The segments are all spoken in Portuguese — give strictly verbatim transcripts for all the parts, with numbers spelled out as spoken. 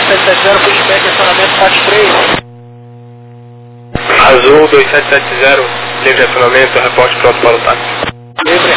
sete sete zero, pushback, acionamento parte três. Azul dois sete sete zero, livre acionamento, reporte pronto para o táxi. Livre.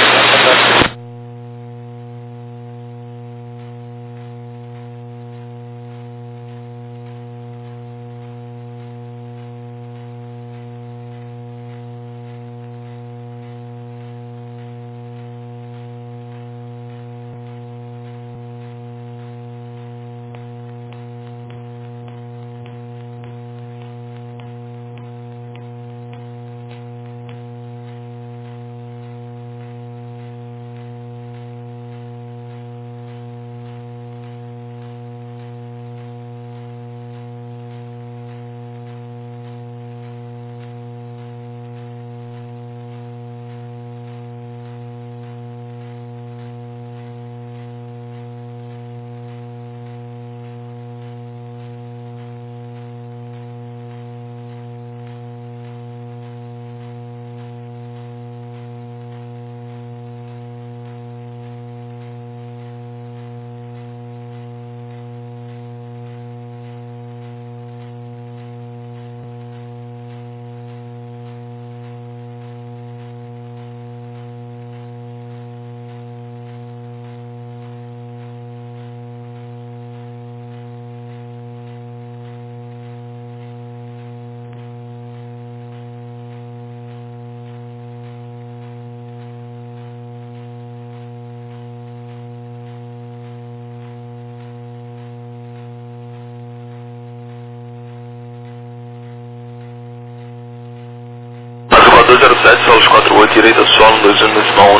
dois zero sete, solos quatro oito, direita solo dois um decimal um.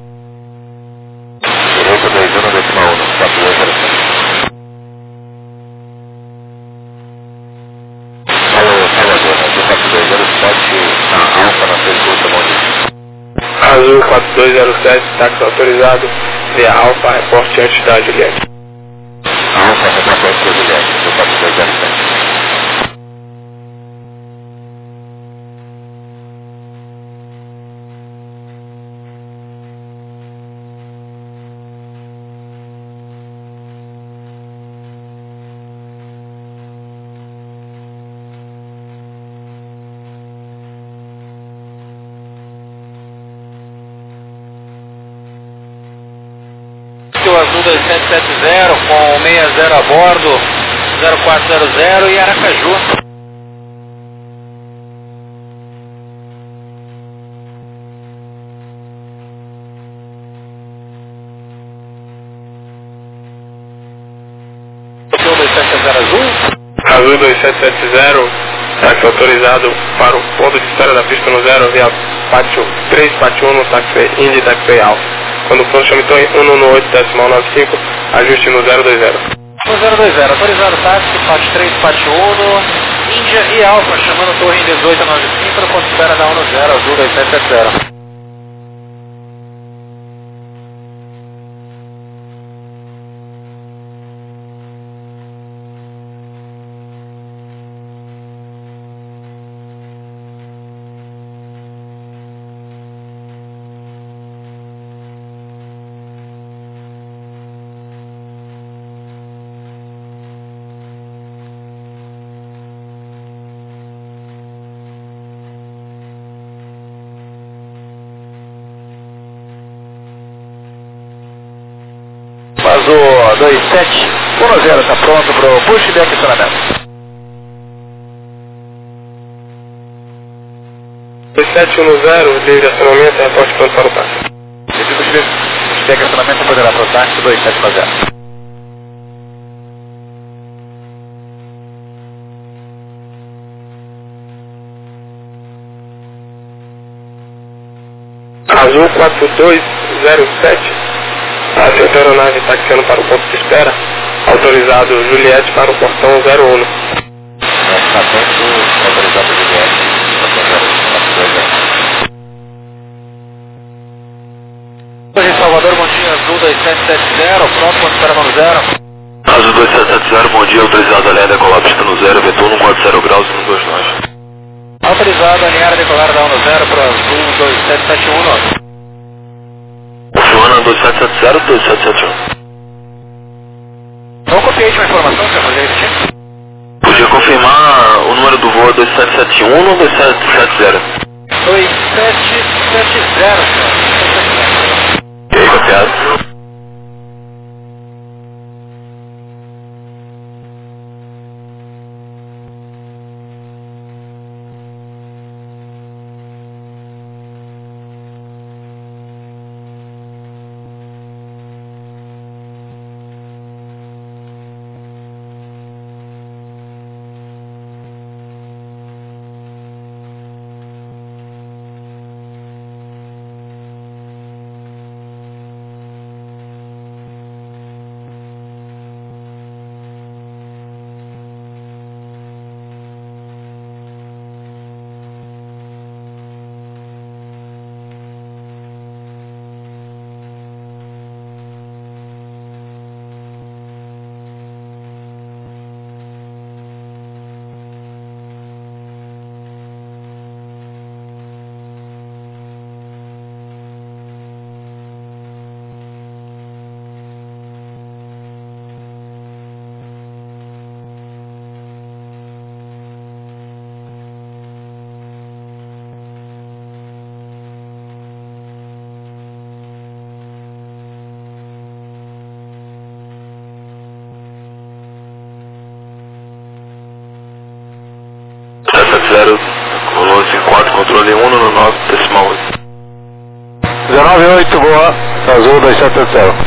Direita dois um decimal um, quatro dois zero sete. Fala, fala, dona, do quatro dois zero sete, na Alfa, na Pergunta, bom dia. Azul quatro dois zero sete, táxi autorizado, via Alfa, reporte antes da Juliette. Alfa, reporte antes da Juliette, do quatro dois zero sete. O Azul dois sete sete zero com seis zero a bordo, zero quatro zero zero e Aracaju. O dois sete sete zero Azul? Azul dois sete sete zero, táxi autorizado para o ponto de espera da pista no zero, via pátio três, pátio um, táxi Indy, táxi Alfa. Quando o ponto chama então um um oito decimal nove cinco, ajuste no zero dois zero. No zero dois zero, autorizado táxi, pátio três, pátio um, Índia e Alfa, chamando torre em dezoito noventa e cinco, no ponto de espera da um zero, Azul dois sete sete zero. Azul dois sete um zero, está pronto para o pushback acionamento. dois sete um zero, livre acionamento, reporte pronto para o táxi. Esse pushback acionamento poderá para o táxi dois sete um zero. Azul quatro dois zero sete, a sua aeronave taxiando para o ponto de espera, autorizado Juliette para o portão zero um. Atento, autorizado Juliette, portão zero um. Em Salvador, bom dia, Azul dois sete sete zero, pronto, ponto de espera no zero. Azul dois sete sete zero, bom dia, autorizado a alinhar decolar pista no zero, vetor um quatro zero graus e um dois nós. Autorizado a alinhar decolar da um zero para o Azul dois sete sete um. Funciona dois sete sete zero, dois sete sete um. Não copiei de uma informação, você vai fazer isso? Lua dois sete sete um ou dois sete sete zero? dois sete sete zero, senhor. E aí, copiado? sete sete zero, Lua cinco quatro, controle um no nove, decimal oito. dezenove oito, boa. Azul dois sete sete zero.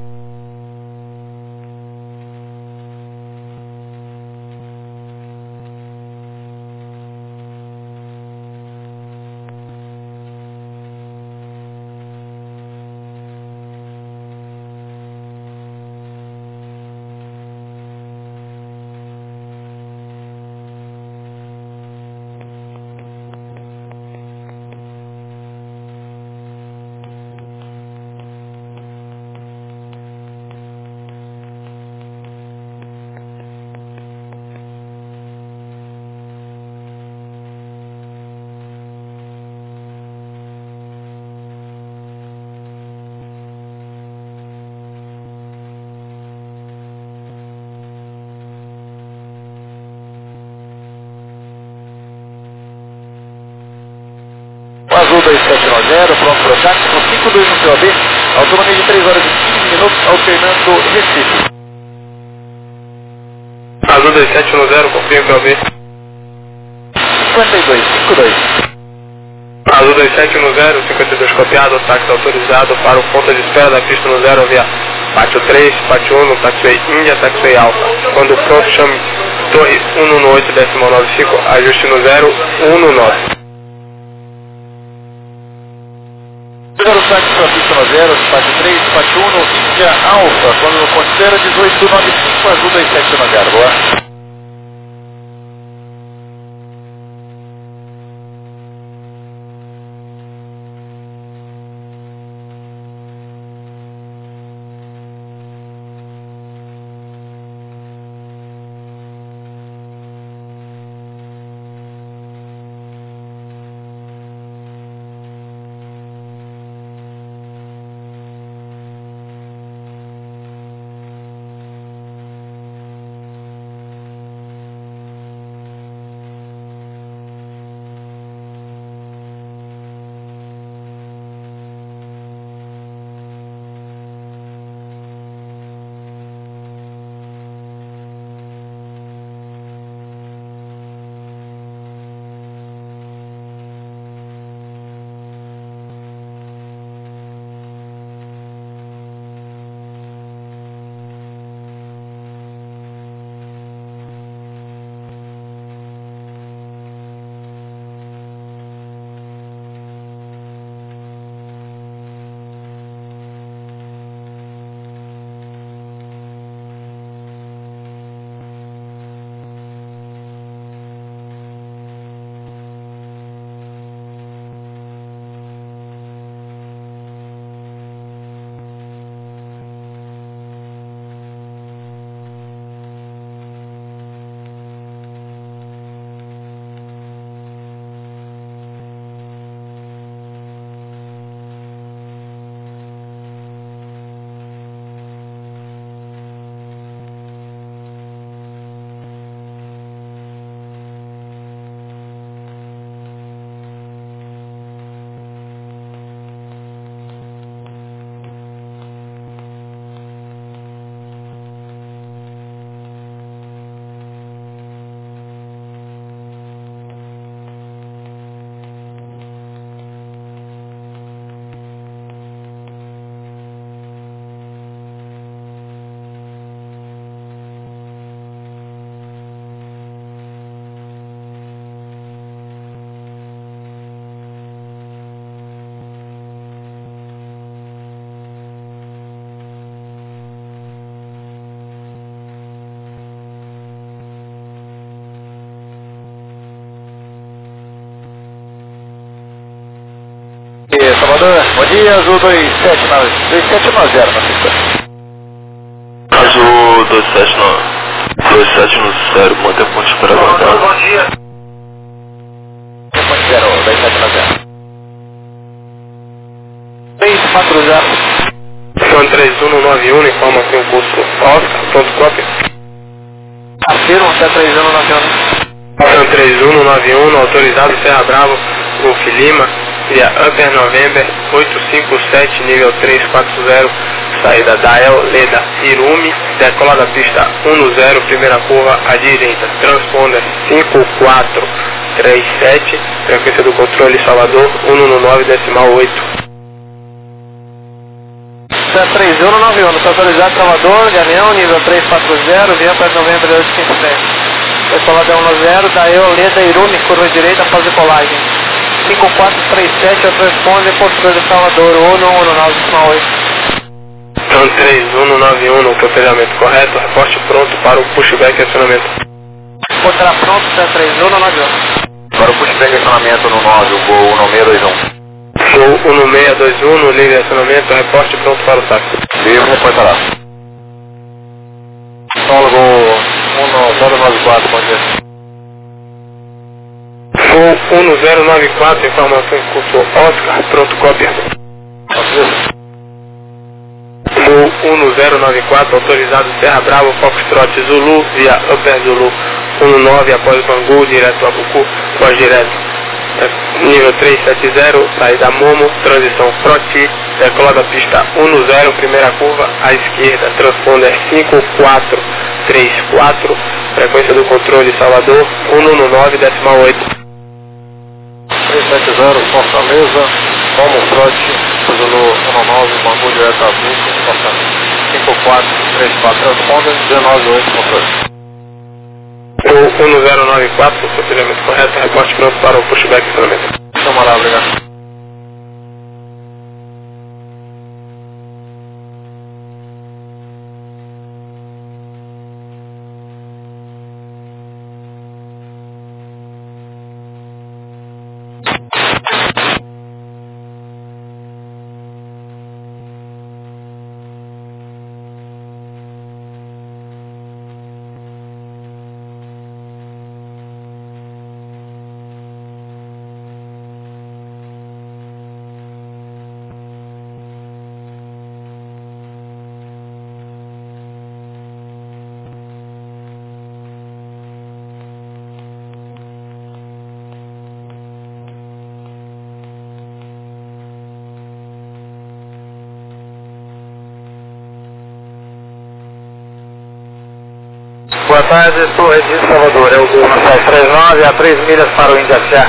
Azul dois sete nove zero, pronto para o ataque, com cinco dois no P O B, autonomia de três horas e quinze minutos, alternando Recife. Azul dois sete um zero, confirma o P O B. cinquenta e dois, cinquenta e dois. Azul dois sete um zero, cinquenta e dois copiado, táxi autorizado para o ponto de espera da pista no zero via pátio três, pátio um, taxiway Índia, taxiway Alfa. Quando pronto, chame Torre um um oito, décimo nove cinco, ajuste no zero um um nove. zero táxi para a pista no zero, pátio três, pátio um, Índia, Alfa, quando considera dezoito nove cinco, Azul dois sete nove zero, boa. dia, Azul dois sete nove zero na pista. Azul dois sete no zero, mantém ponto de espera aguardado. Bom dia. Ponto zero, dois sete nove zero. três quatro zero. São três um nove um, informa que o curso Oscar, pronto cópia. Afirma, até três um nove um. São três um nove um, autorizado Serra Bravo, Golf Lima, via Upper November, oito cinco sete, nível três quatro zero, saída da El Leda Irumi, decola da pista um no zero, primeira curva à direita, transponder cinco quatro três sete, frequência do controle Salvador, um no nove, decimal oito. três um nove um, está autorizado Salvador, Galeão, nível três quatro zero, via Upper November oito cinco sete. Decolada um no zero, da El Leda Irumi, curva direita após decolagem. cinco quatro três sete, transponder, controle Salvador, um no nove, decimal oito. São três um nove um, no protelamento correto, reporte pronto para o pushback e acionamento. Portará pronto, três um nove um. Para o pushback e acionamento no nove, o voo um seis dois um. Voo um seis dois um, no livre acionamento, reporte pronto para o táxi. Livre, reportará. Sólogo um zero nove quatro, bom dia. Voo um zero nove quatro, informação em curso Oscar, pronto cópia. Voo um zero nove quatro, autorizado Serra Bravo, Foxtrot Zulu, via Upper Zulu um nove, após Bangu, direto a Bucu, voz direto. Nível três sete zero, saída Momo, transição Proti, decola da pista um no zero, primeira curva à esquerda, transponder cinco quatro três quatro, frequência do controle Salvador, um no nove, decimal oito. três sete zero, Fortaleza, Momo Proti, Zulu um nove, Bangu direto a Buco, cinco quatro três quatro, transponder dezenove oito, controle. O um zero nove quatro, procedimento correto, reporte pronto para o pushback e acionamento. Chama lá, obrigado. Boa tarde, sou Regis Salvador, é o voo na sete três nove, a três milhas para o Índia Serra.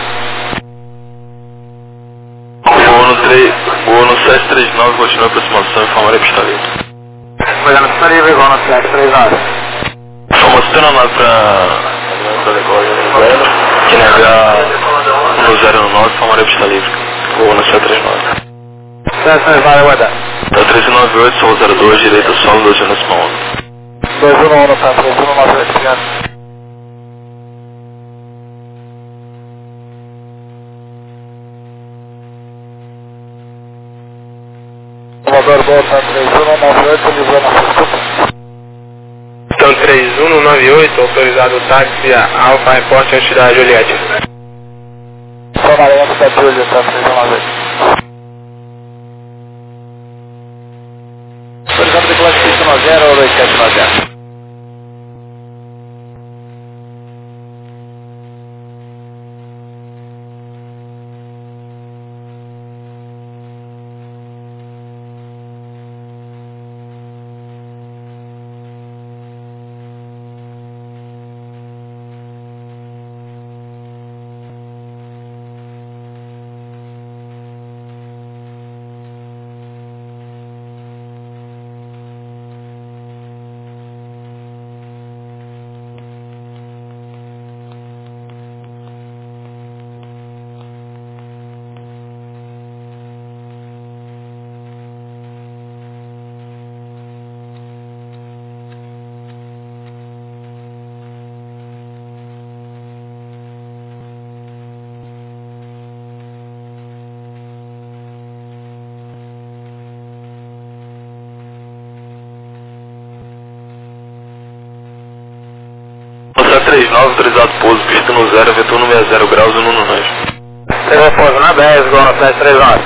Voo no, três, voo no sete três nove, continua a aproximação, informarei pista livre. Obrigado, pista livre, voo no sete três nove. Informação lá para que negar no zero nove, informarei pista livre. Voo no sete três nove. sete três nove, aguardar. Tá três nove oito, solo zero dois, direita solo, dois anos para um. dois um um, tá, três um nove oito, obrigado. Salvador, volta, três um nove oito, livrou na sexta. Então três um nove oito, autorizado o táxi a Alfa, reporte antes da Juliette. Só na linha da Juliette, tá, três um nove oito. Autorizado de classe pista no zero, dois sete nove zero. nove, autorizado pouso, pista no zero, vetor no sessenta graus e no nove. Chegou pouso na dez, igual na dez, três horas.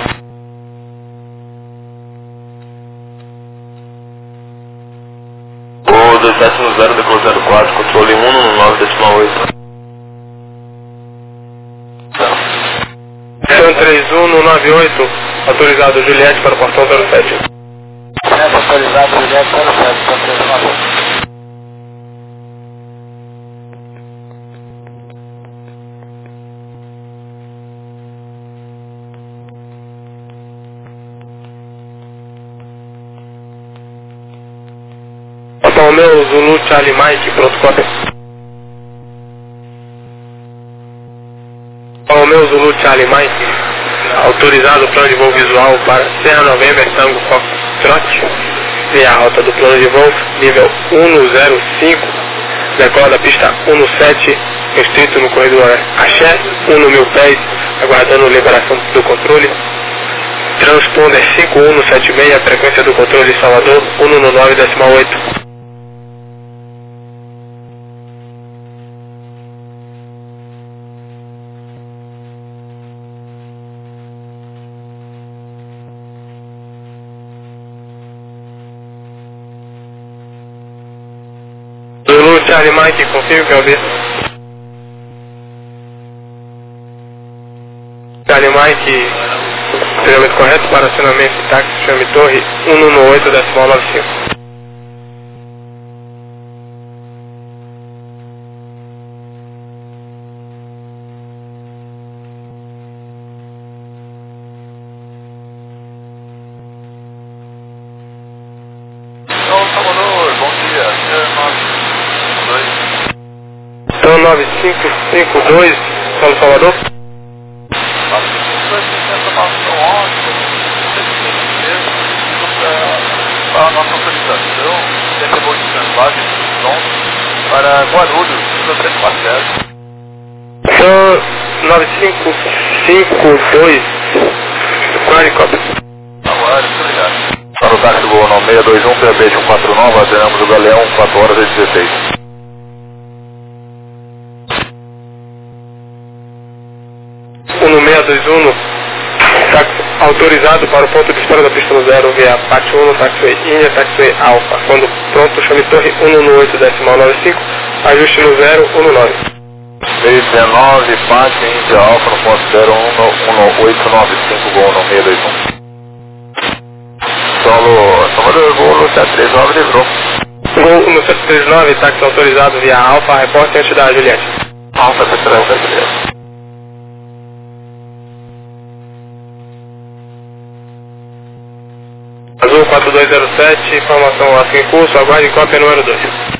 O dois sete no zero, decolou zero quatro, controle um no nove, decimal oito. São três um no nove oito, autorizado Juliette para o portão zero sete. É, autorizado Juliette zero sete, São três um nove oito. Romeu Zulu Charlie Mike, pronto, cópia. Romeu Zulu Charlie Mike, autorizado o plano de voo visual para Serra November Tango Foxtrot, via alta do plano de voo, nível um zero cinco, decola da pista um sete, restrito no corredor Axé, um mil pés, aguardando liberação do controle. Transponder cinco um sete seis, frequência do controle Salvador, um nove, decimal oito. Zulu Charlie Mike, confirme que é o B. Charlie Mike, treinamento correto para acionamento de táxi Chame Torre um um oito, decimal nove cinco. Então, Salvador, bom dia. Então nove cinco cinco dois, São Salvador. A nossa autorização de voo de translagem para Guarulhos, trezentos e quarenta e sete. Então nove cinco cinco dois, Quase cópia. Agora, muito obrigado. Para o táxi voo no seis dois um, P B um quatro nove, adenamos o Galeão, quatro horas e dezesseis. um seis dois um, táxi autorizado para o ponto de espera da pista no zero, via Pátio um, taxiway India, taxiway Alfa. Quando pronto, chame Torre um um oito, decimal nove cinco, ajuste no zero um nove. seis dezenove, Pátio India Alfa no ponto zero um oito nove cinco, voo no seis dois um. Solo, Salvador, voo no sete três nove, livrou. Voo no sete três nove, táxi autorizado via Alfa, reporte antes da Juliette. Alfa sete três nove. Azul quatro dois zero sete, informação assim em curso, aguarde cópia número dois.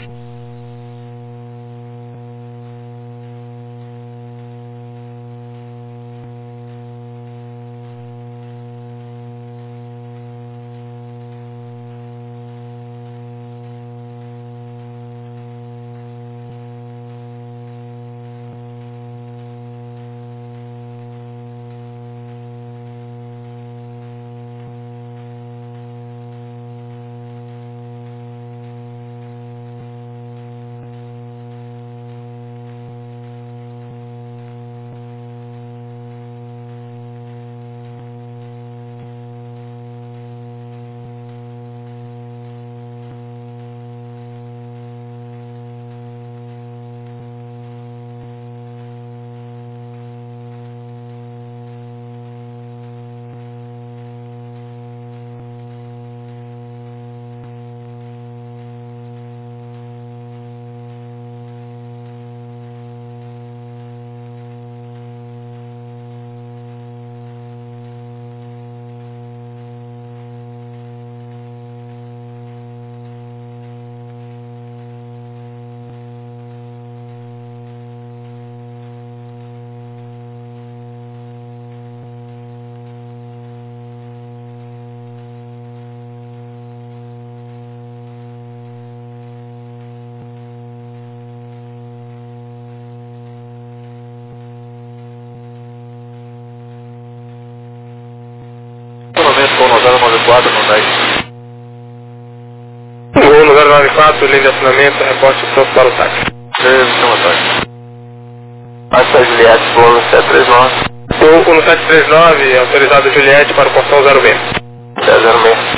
Com no zero nove quatro, no dez. Voo no zero nove quatro, linha de acionamento, reporte pronto para o táxi. três, chama tarde. Passa a Juliette, bolo sete três nove. O um sete três nove, autorizado Juliette para o portão zero seis. zero seis.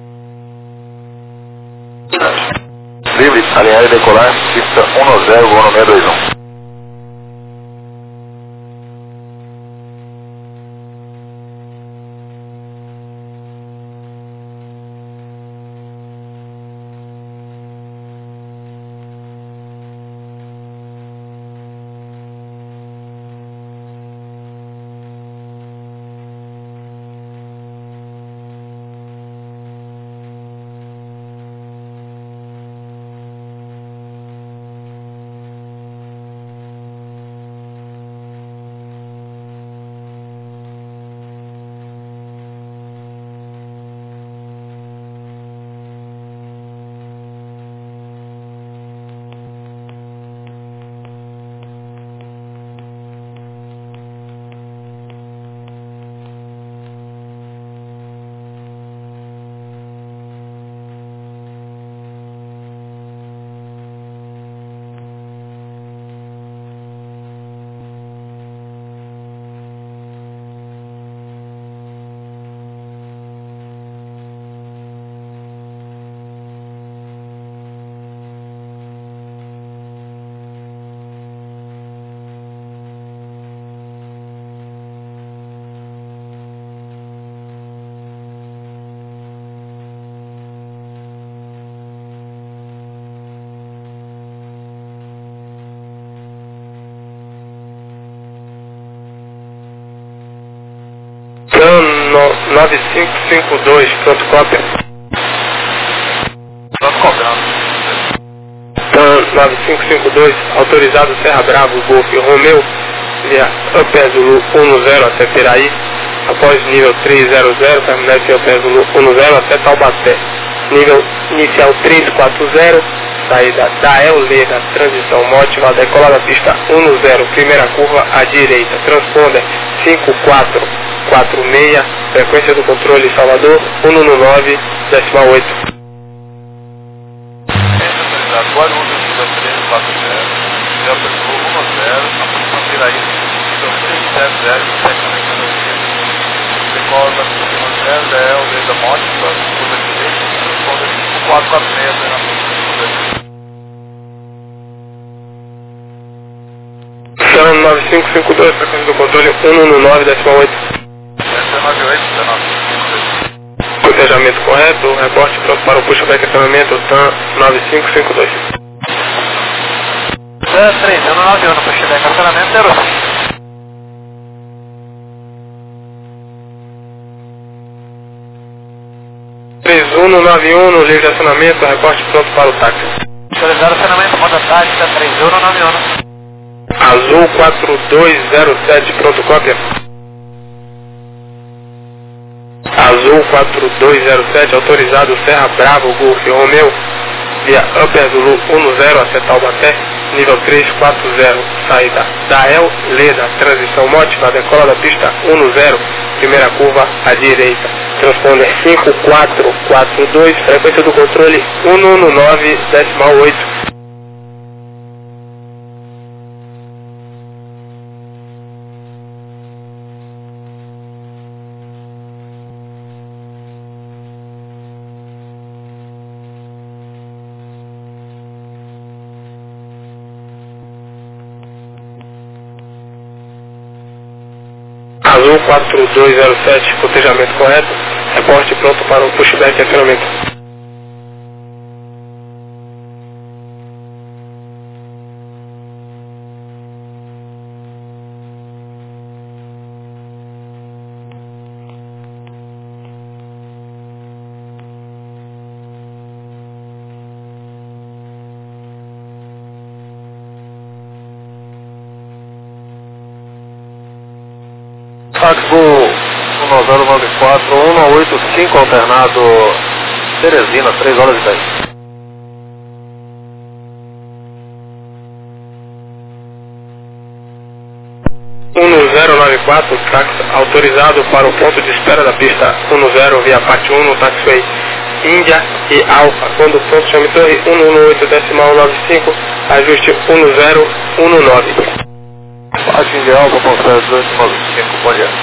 Livre, alinhar e decolar, pista um zero, voo no seis dois um. nove cinco cinco dois, pronto, cópia. Pronto, cópia. TAM nove cinco cinco dois, autorizado Serra Bravo, Golf Romeu, via Upper Zulu um zero até Piraí, após nível trezentos, permanece Upper Zulu um zero até Taubaté. Nível inicial trezentos e quarenta, saída da Euleda, transição móvel, decolar da pista um zero, primeira curva à direita, transponder cinco quatro quatro seis, frequência do controle Salvador um nove, decimal oito. Autorizado Guarulhos, nível trezentos e quarenta, nível Pessoa um zero, aproximação Piraí, nível trezentos e setenta, sete tecnologia, decola da pista um zero, da Euleda móvel, curva direita, transponder cinco quatro quatro seis, na TAM nove cinco cinco dois, frequência do controle um nove, decimal oito. Cotejamento correto, reporte pronto para o pushback acionamento, TAM nove cinco cinco dois. três zero nove um, pushback acionamento zero cinco. três um nove um, no livre de acionamento, reporte pronto para o táxi. Autorizado acionamento, moda tática três um nove um. Azul quatro dois zero sete, pronto, cópia. Azul quatro dois zero sete, autorizado Serra Bravo, Golf Romeu, via Upper Zulu um zero até Taubaté, nível trezentos e quarenta, saída da El Leda, transição móvel, decola da pista um zero, primeira curva à direita, transponder cinco quatro quatro dois, frequência do controle um nove, decimal oito. Azul quatro dois zero sete, cotejamento correto, reporte pronto para o pushback e acionamento. Táxi um zero nove quatro, um oito cinco alternado Teresina, três horas e dez. um zero nove quatro, táxi autorizado para o ponto de espera da pista um zero via parte um no taxiway Índia e Alfa. Quando pronto, chame torre um um oito decimal nove cinco, ajuste um zero um nove. Baixo Índia Alfa, Conselho dois nove cinco, bom dia.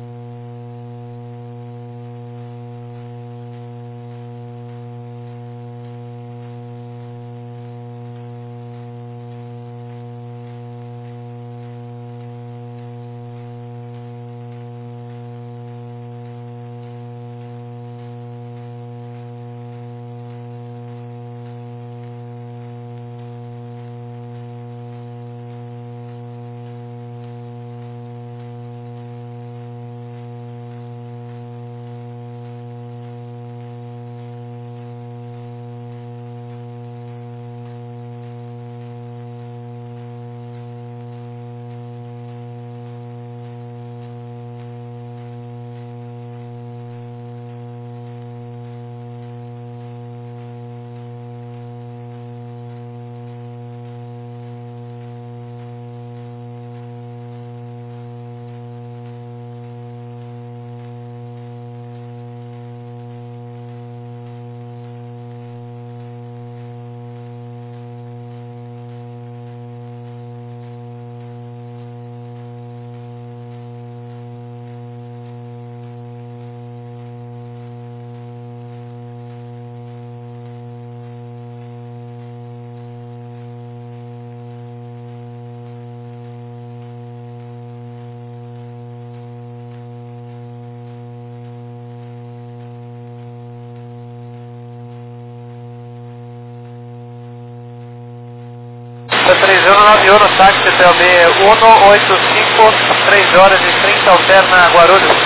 três um nove um, táxi T L B um oito cinco, três horas e trinta, alterna Guarulhos.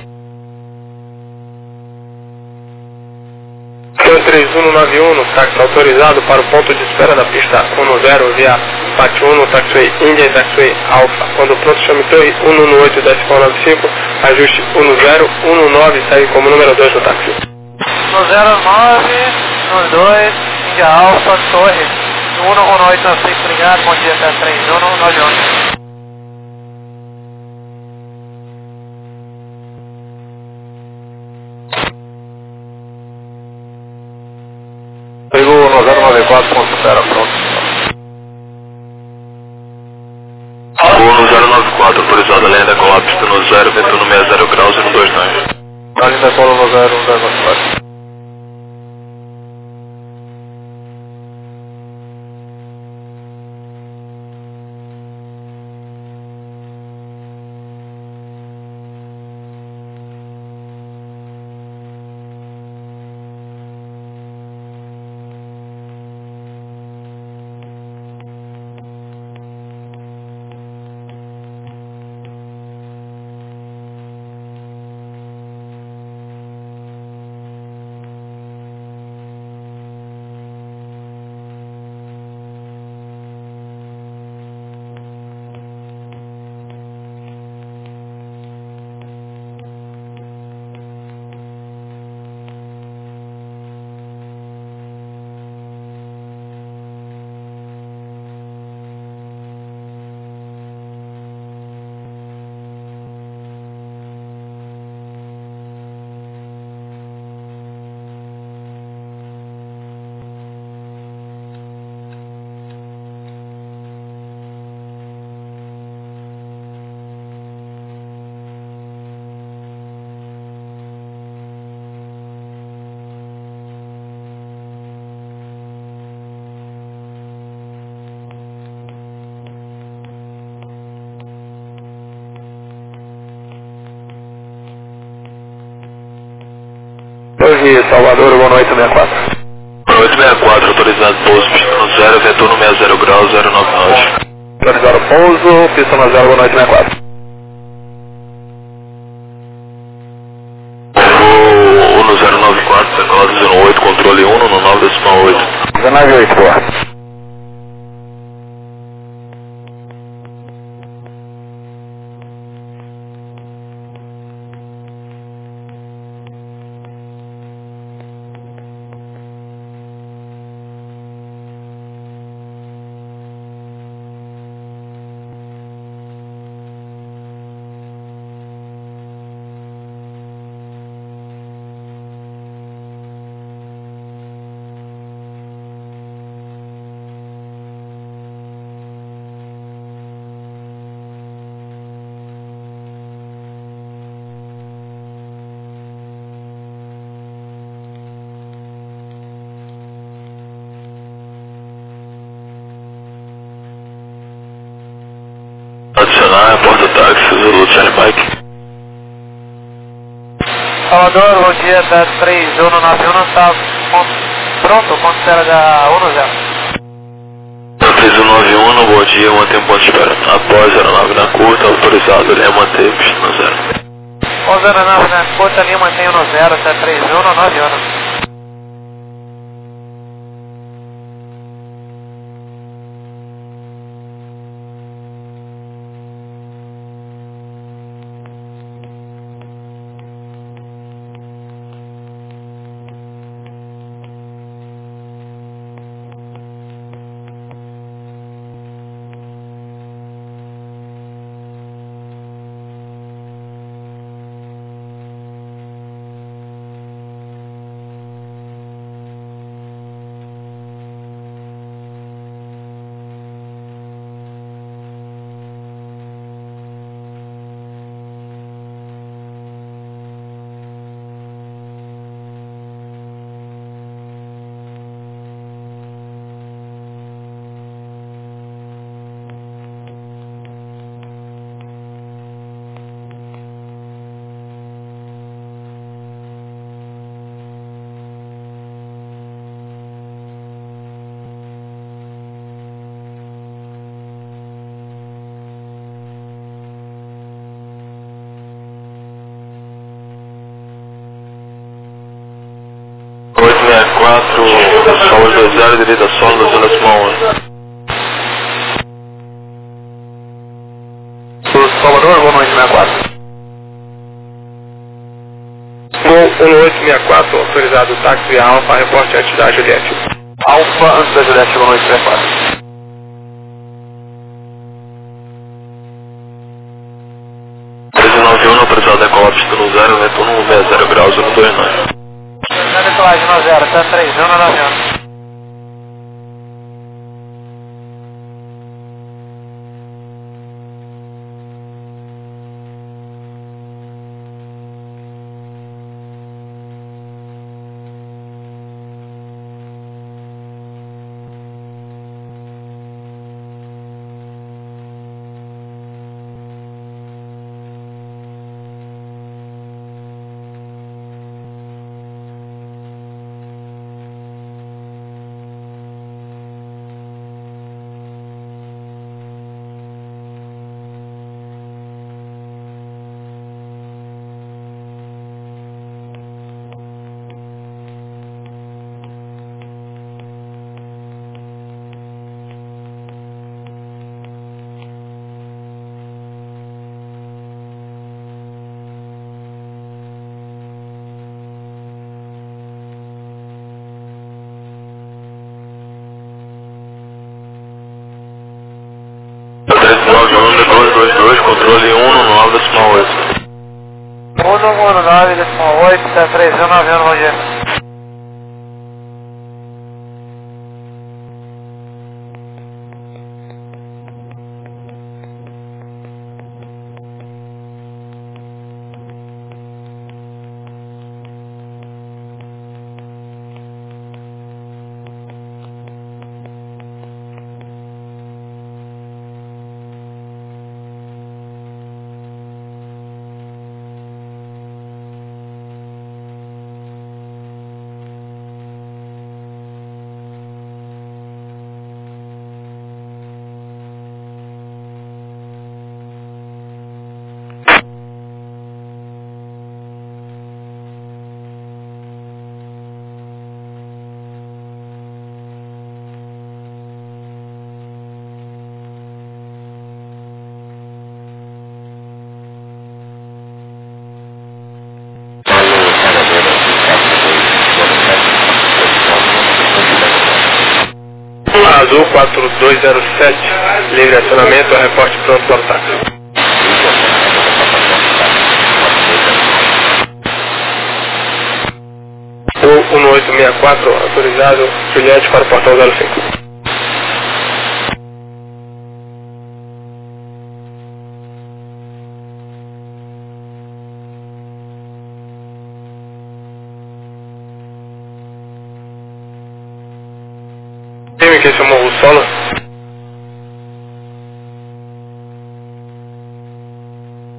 três um nove um, táxi autorizado para o ponto de espera da pista um zero via Pátio um, taxiway Índia e taxiway Alfa. Quando pronto, chame torre um um oito decimal nove cinco, ajuste um zero um nove, segue como número dois no táxi. um zero nove, um dois, Índia Alfa, torre um um oito nove seis, obrigado, bom dia, até três um nove um. Pegou no zero nove quatro, ponto espera, pronto. Voo no zero nove quatro, autorizado, além da colapso no zero, vento no sessenta graus e no dois nove. Além da cola no zero um zero nove quatro. Torre Salvador, boa noite, sessenta e quatro. Boa noite, sessenta e quatro, autorizado pouso, pista no zero, vento no sessenta graus, zero nove nove. Autorizado pouso, pista no zero, boa noite, sessenta e quatro. Voo no zero nove quatro, decola zero oito, controle um no nove decimal oito. dezenove oito, boa. Zulu Charlie Mike. Salvador, bom dia, da três um nove um, está pronto, considera da um zero. três um nove um, bom dia, mantém ponto de espera. Após zero nove na curta, autorizado, linha manter pista no zero. Após zero nove na curta, linha mantém no zero, está três um nove um. oito seis quatro, solo dois zero, direita solo, zona small one. Salvador, boa noite, sessenta e quatro. Gol um oito seis quatro, autorizado táxi Alfa, reporte antes da Juliette. Alfa, antes da Juliette, boa noite, sessenta e quatro. três nove um, autorizado decolar pista no zero, vento um seis zero graus, um dois nove. Na decolagem no zero, está três um nove um. três nove um, dois dois dois, controle um nove decimal oito. um nove decimal oito, está três um nove um, bom dia. Azul quatro dois zero sete, livre acionamento, reporte pronto para o táxi. O um oito seis quatro, autorizado, Juliette para o portão zero cinco. Time que chamou o solo.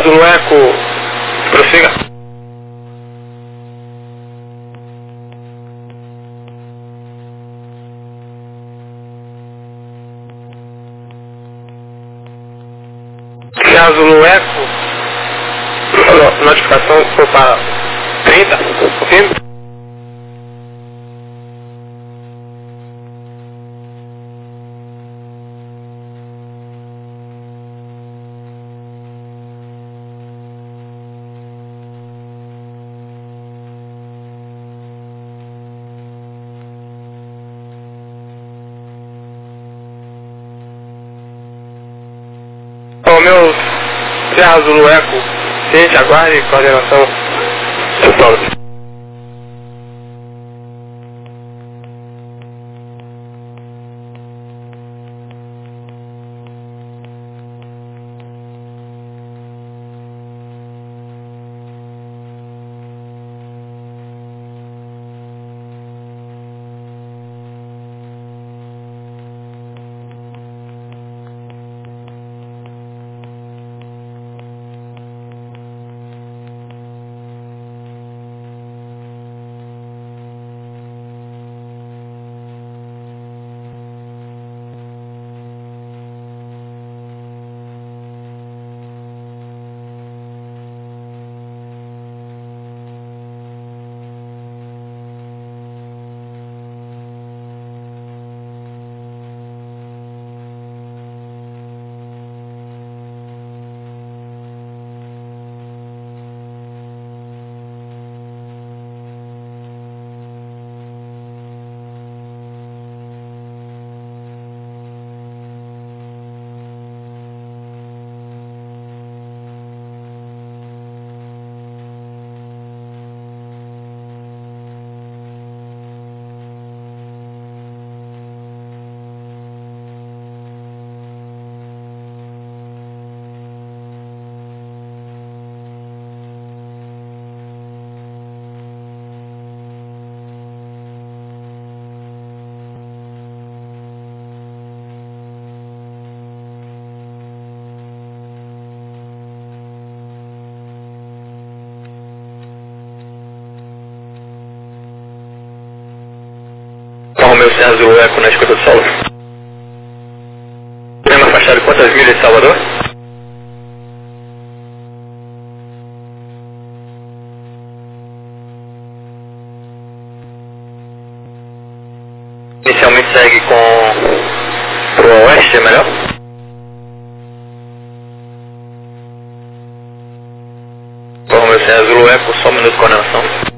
Zulu Eco, prossiga. Sierra Zulu Eco, notificação foi para trinta, confirme. O meu Sierra Zulu Eco, ciente, aguarde coordenação total. O meu Sierra Zulu Eco na escuta do solo. Tem uma faixa de quantas milhas de Salvador? Inicialmente segue com pro oeste, é melhor? O meu Sierra Zulu Eco, só um minuto de coordenação.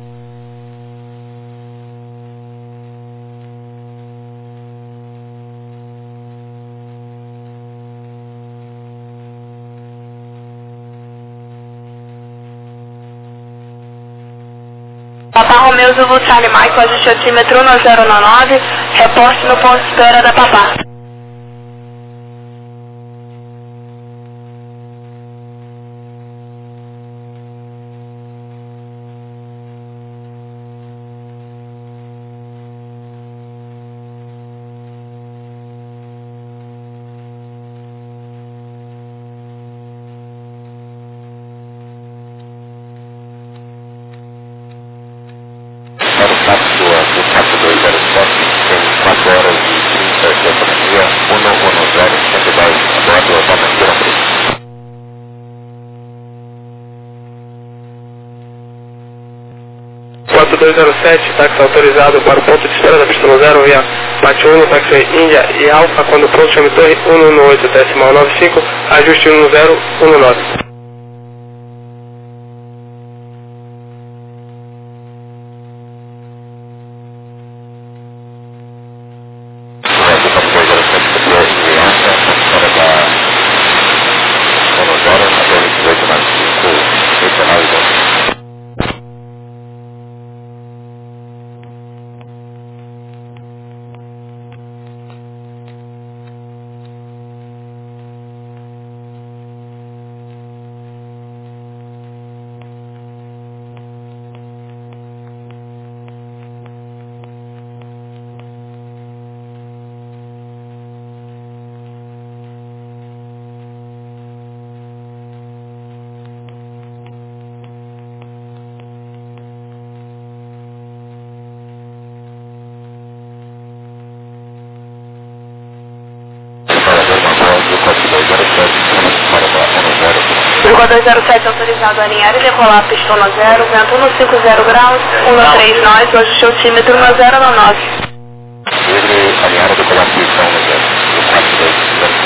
Papá Romeu Zulu Charlie Michael, ajuste altímetro um zero nove, reporte no ponto de espera da Papá. quatro dois zero sete, táxi autorizado para o ponto de espera da pista zero via Pátio um, táxi Índia e Alfa, quando pronto chame torre um um oito, decimal nove cinco, ajuste um zero um nove. Gol dois zero sete autorizado a alinhar e decolar pistão no zero, vento um cinco zero graus, um três nós, hoje o altímetro no zero no nove. Livre, alinhar e decolar pistão no zero, quatro dois zero.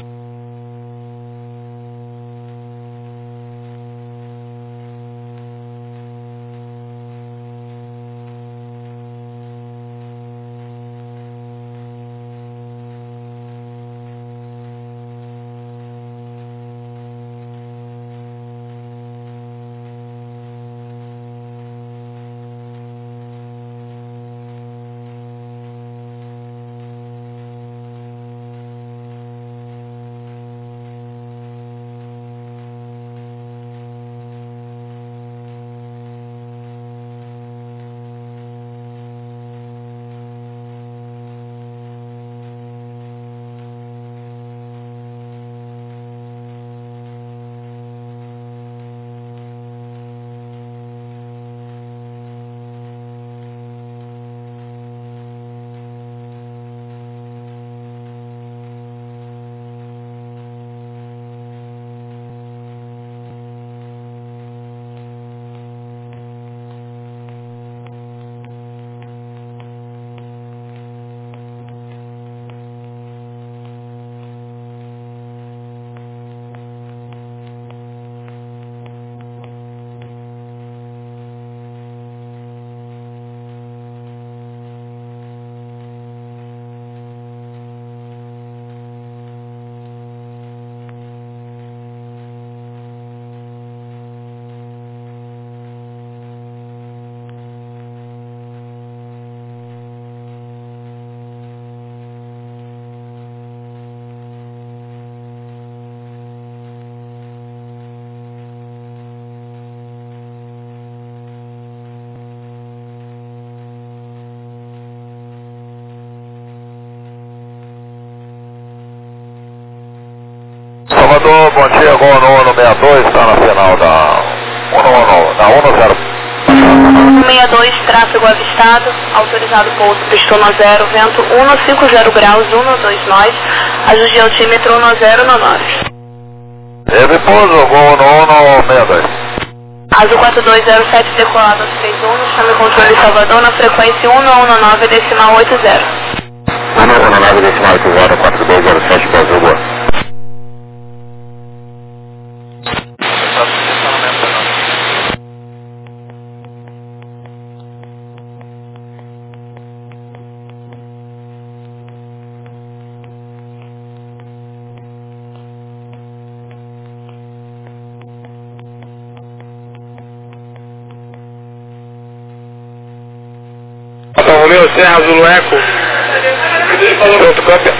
Salvador, bom dia, Gol no sessenta e dois, está na final da um zero. sessenta e dois, tráfego avistado, autorizado pouso, pistão no zero, vento um cinco zero graus, um dois nós, ajuste altímetro um zero no nove. Teve pouso, Gol no sessenta e dois. Azul quatro dois zero sete, decolado três um, chame controle Salvador na frequência um um nove decimal oito zero. um um nove decimal oito zero, quatro dois zero sete, Brasil, boa. Romeu, Serra, Zulu Eco. Pronto, cópia.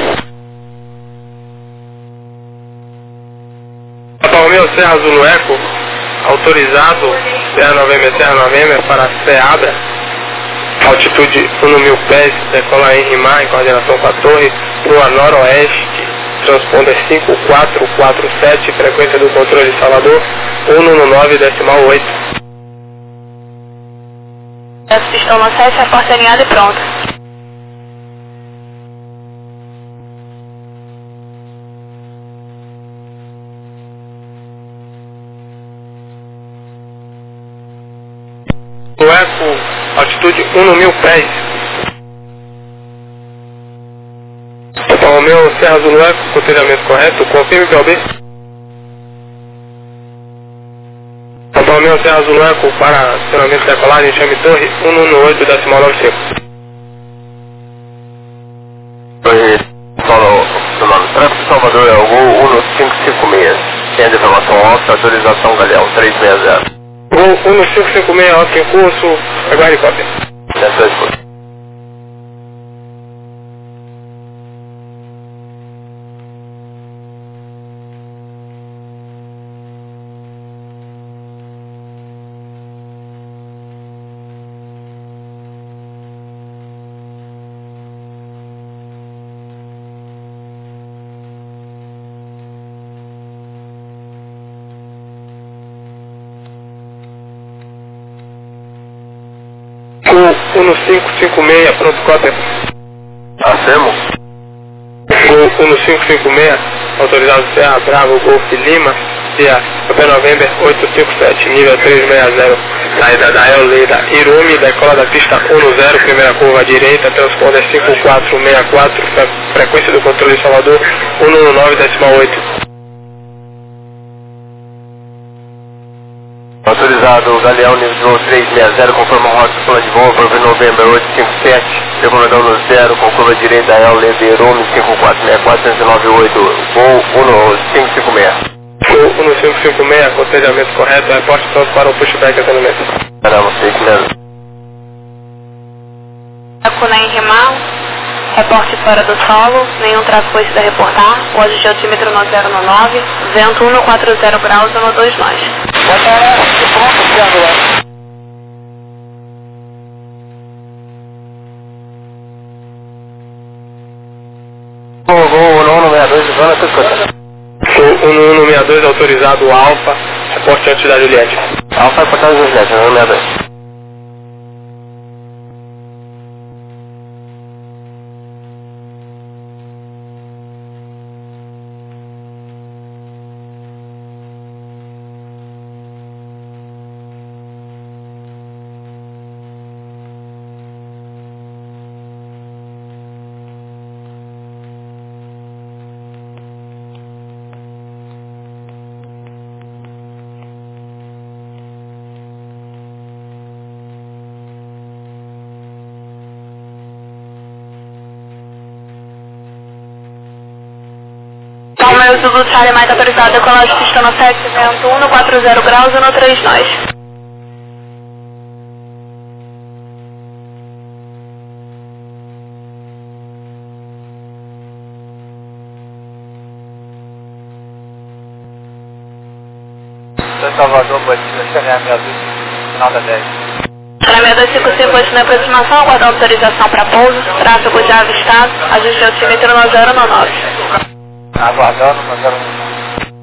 Romeu, Serra, Zulu Eco. Autorizado, Serra Novembro, Serra Novembro, para Ceada. Altitude um mil pés, decolar em Rimar, em coordenação com a torre, rua noroeste, transponder cinco quatro quatro sete, frequência do controle Salvador, um nove decimal oito. Pistão no sete, a porta alinhada e pronta. O Eco, altitude um mil pés. Total Romeu, Serra Zulu Eco, contentamento correto, confirme P O B. Total Romeu, Serra Zulu Eco, para acionamento de decolagem, chame torre um um oito decimal nove cinco. Torre Tráfego Salvador é o Gol um cinco cinco seis. Tem informação alta, autorização Galeão três seis zero. Gol um cinco cinco seis, alto em curso, aguarde cópia. Essa é um cinco cinco seis, pronto, cópia. Acemo. Gol um cinco cinco seis, autorizado Serra Bravo, Golf Lima, via Hotel November oito cinco sete, nível trezentos e sessenta, saída da Eoleda Irumi, decola da pista dez, primeira curva à direita, transponder cinco quatro seis quatro, frequência do controle de Salvador cento e nove decimal oito. Autorizado Galeão, nível de voo trezentos e sessenta, conforme a rota plano de voo, para o November oito cinco sete, recomendão no zero, com curva direita da Eoleda Irumi, cinco quatro seis quatro, cento e noventa e oito, voo quinze cinquenta e seis. Voo quinze cinquenta e seis, aconselhamento correto, reporte pronto para o pushback atendimento. Caramba, seis mesmo. Acunai Remar, reporte fora do solo, nenhum tráfego conhecido a reportar, o ajuste altímetro no zero no nove, vento cento e quarenta graus no dois nós. Boa tarde, pronto, Thiago. Voo um um seis dois, zona Tuscana. Voo um um seis dois, autorizado Alfa, reporte antes da Juliette. Alfa, reportagem da Juliette, um um seis dois. Palma Zulu Charlie mais autorizado, decolagem pista no sete, vento cento e quarenta graus no três nós. Salvador, Batista, Xangai sessenta e dois, final da dez. Xangai dois cinco cinco, oito na aproximação, aguardar autorização para pouso, tráfego já avistado, ajuste altímetro no zero no nove. Aguardando, no zero no nove.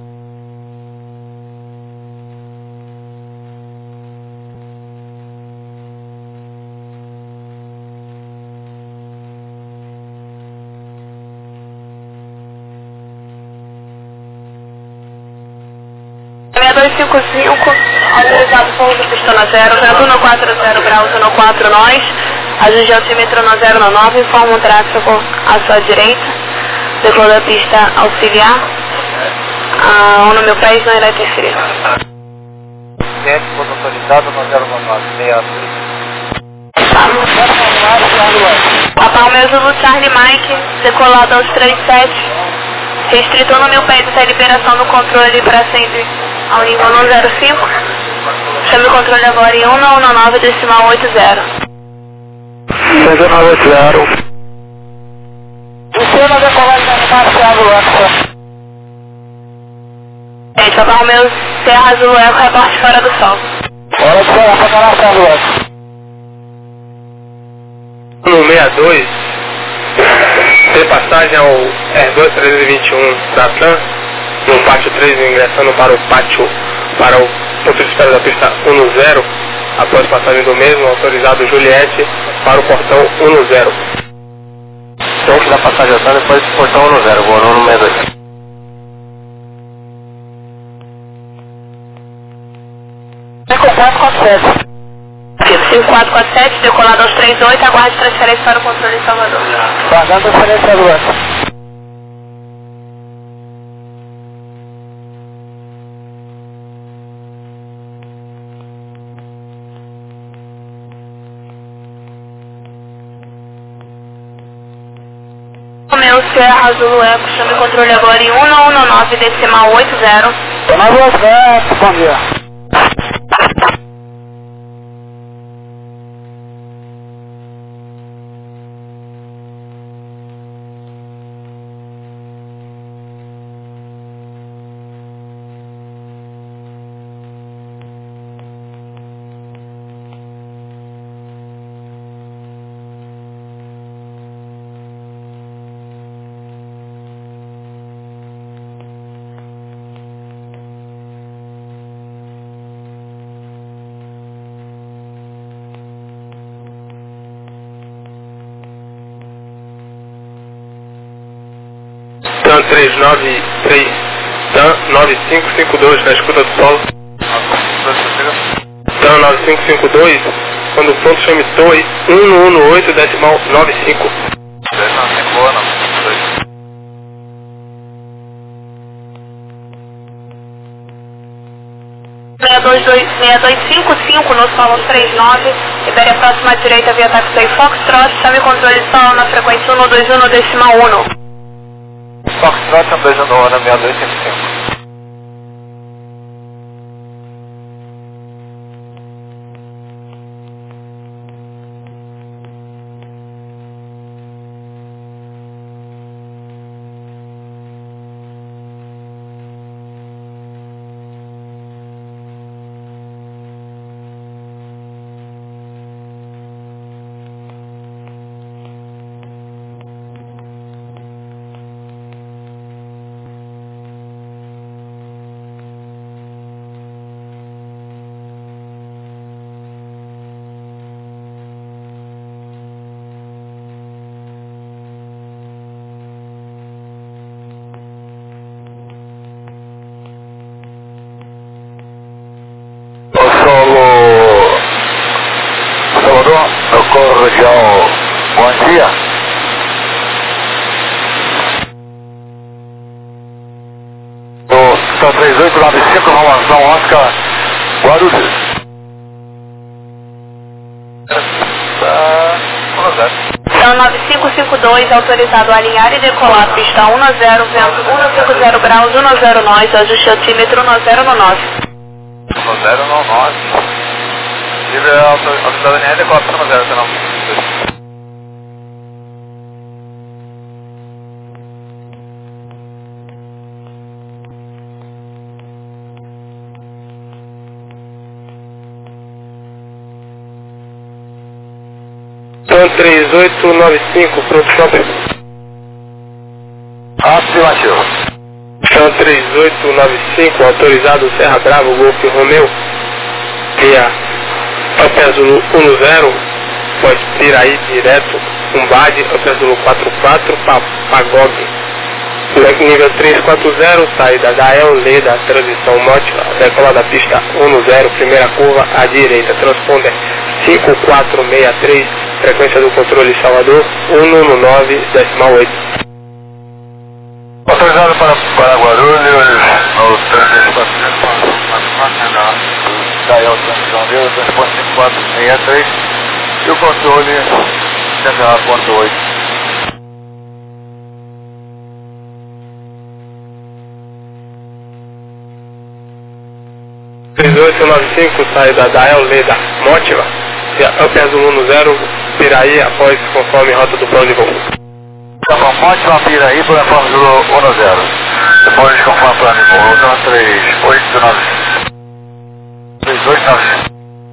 dois cinco cinco, autorizado pouso, pistona zero, vento no quarenta graus no quatro nós, ajuste altímetro no zero no nove, informa um tráfego à sua direita, decolou da pista auxiliar, ah, no meu país não irá interferir. Tempo, ponto autorizado no zero no nove, seis A Palma Zulu Charlie Mike, decolado aos trinta e sete, restrito no meu país a liberação do controle para sempre ao nível cento e cinco, chame o controle agora em cento e nove decimal oitenta. cento e nove oitenta. Em cima da colagem animada, Thiago Lopes. Gente, a Palma Serra Zulu Eco, reporte fora do sol. Hora de chegar para canal Thiago Lopes. No sessenta e dois, tem passagem ao R dois trezentos e vinte e um da TAM, no pátio três, ingressando para o pátio, para o ponto de espera da pista dez, após passagem do mesmo, autorizado Juliette, para o portão dez. Frente da passagem da TAM, depois do portão dez, voo um um seis dois. cinco quatro quatro sete. cinco quatro quatro sete, decolado aos trinta e oito, aguarde transferência para o controle de Salvador. Pagando transferência do Lopes. Meu Serra Zulu Eco, chame o controle agora em cento e nove decimal oitenta. Tomar duas vezes, bom dia. TAM trezentos e noventa e três, TAM nove cinco cinco dois, na escuta do solo. TAM nove cinco cinco dois, quando o ponto chame torre um um um oito decimal nove cinco. seis dois cinco cinco no solo três nove, libere a próxima direita via taxi Foxtrot, chame controle solo na frequência um dois um decimal um. Foxtrot um dois um no seis dois cinco cinco. Socorro, região, bom dia. O São três oito nove cinco, informação Oscar, Guarulhos. São nove cinco cinco dois, autorizado a alinhar e decolar, pista um zero, vento cento e cinquenta graus, um zero nós, ajuste altímetro um zero nove. um zero nove. Livre autorizado a alinhar e decolar, pista um zero nove. TAM três oito nove cinco, pronto, shopping. Afirmativo. TAM três oito nove cinco, autorizado Serra Bravo, Golf Romeu, via Alpha Zulu um zero, pode ir aí direto, Umbade, Alpha Zulu quatro quatro, Pagog, nível três quatro zero, saída da El Leda, transição Mótica, decola da pista um zero, primeira curva à direita, transponder cinco quatro seis três, frequência do controle Salvador um um nove decimal oito. Autorizado para, para Guarulhos, no três quatro da El Transição, transporte cinco quatro seis três e o controle cento e nove ponto oito. três oito nove cinco, saída da El Leda, Mótiva, Alpha Zulu um zero, Piraí, após conforme rota do plano de voo. Tá bom, Mótiva, Piraí, plataforma Zulu um zero. Depois conforme plano de voo, então três oito nove cinco. três oito nove cinco.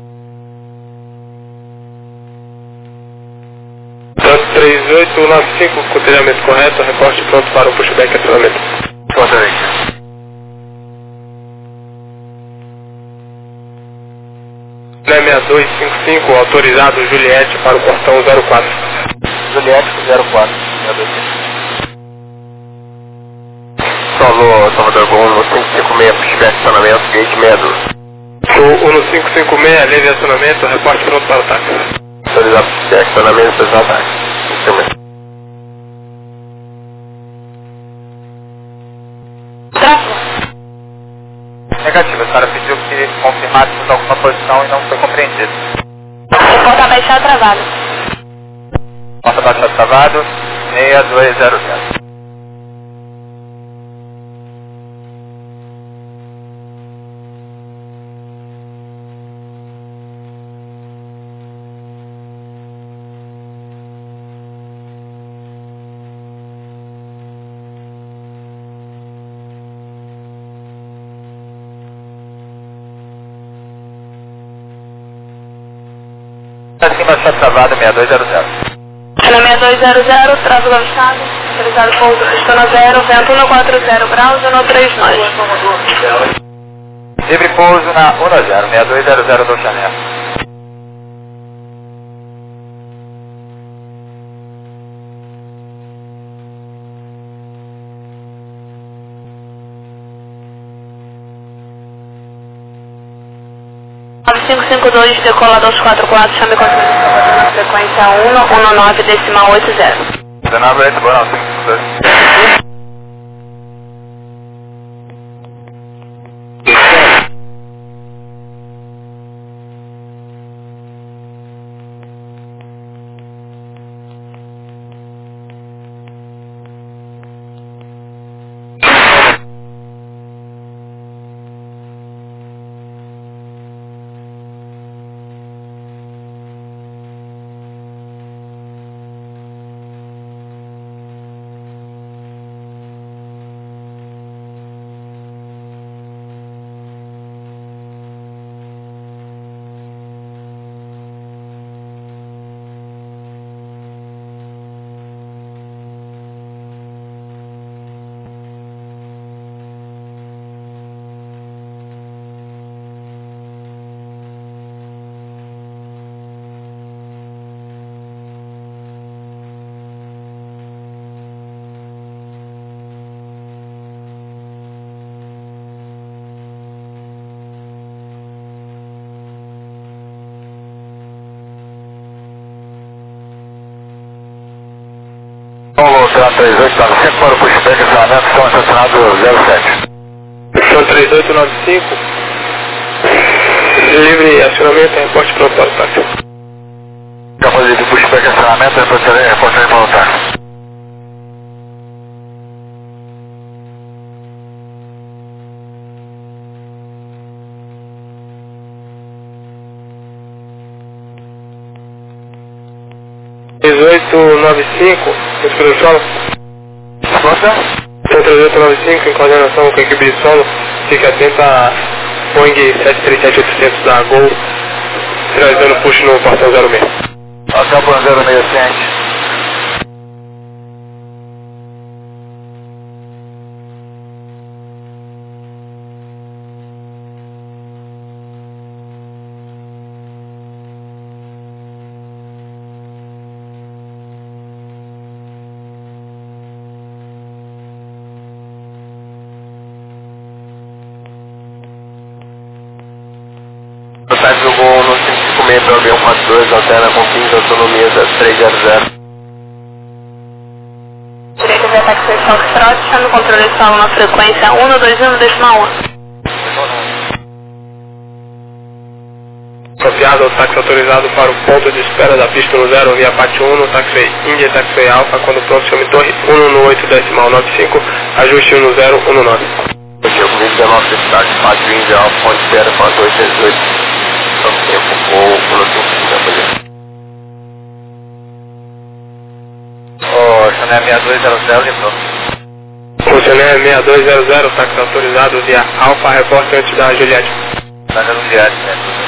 três oito nove cinco, com treinamento correto, reporte pronto para o pushback e acionamento. Exatamente. seis dois cinco cinco, autorizado Juliette para o portão zero quatro. Juliette zero quatro. Solo, Salvador Bom, cinco cinco seis, pushback, acionamento, gate sessenta e dois. O um cinco cinco seis, leve acionamento, reporte pronto para o táxi. Autorizado pushback, acionamento, exatamente. Tráfego. Negativo, a senhora pediu que confirmássemos alguma posição e não foi compreendido. Porta baixar travado. Porta baixar travado, seis dois zero zero. Acima está travado, seis dois zero zero. China seis dois zero zero, tráfego avisado, autorizado pouso, pista zero, vento um quatro zero graus, um três nós. Livre pouso na um zero, seis dois zero zero do Chanel. cinco cinco dois, decola dois quatro quatro, chame controle na frequência um um nove decimal oito zero. dezenove oito, boa, cinco cinco dois. Paulo, três oito nove cinco para o pushback, acionamento, estão estacionados zero sete. São três oito nove cinco. Livre acionamento, reporte pronto para o táxi. Capaz de pushback, acionamento, reportarei para o táxi. dezoito nove cinco, escuro do solo. Quanto? São três oito nove cinco, em coordenação com a equipe de solo. Fique atento a Boeing sete três sete oitocentos da Gol, realizando push no portão zero seis. Acabou zero seis sete. O táxi do Gol no cinco cinco seis para o B um quatro dois, altera com quinze autonomia três zero zero. Direita de ataque seis Foxtrot, chame o controle de solo na frequência um dois um decimal um. Copiado ao táxi autorizado para o ponto de espera da pista no zero via Pat um no táxi India táxi Alpha, quando pronto chame torre um um oito decimal nove cinco, ajuste um zero um nove. Eu comigo dezenove cidade, Pat India Alpha, ponto de espera, quatro oito seis oito. Tempo, vou colocar o Chané seis dois zero zero, lembrou? O Chané seis dois zero zero, táxi autorizado via Alpha, reporte antes da Juliette. Tá dando Juliette, né?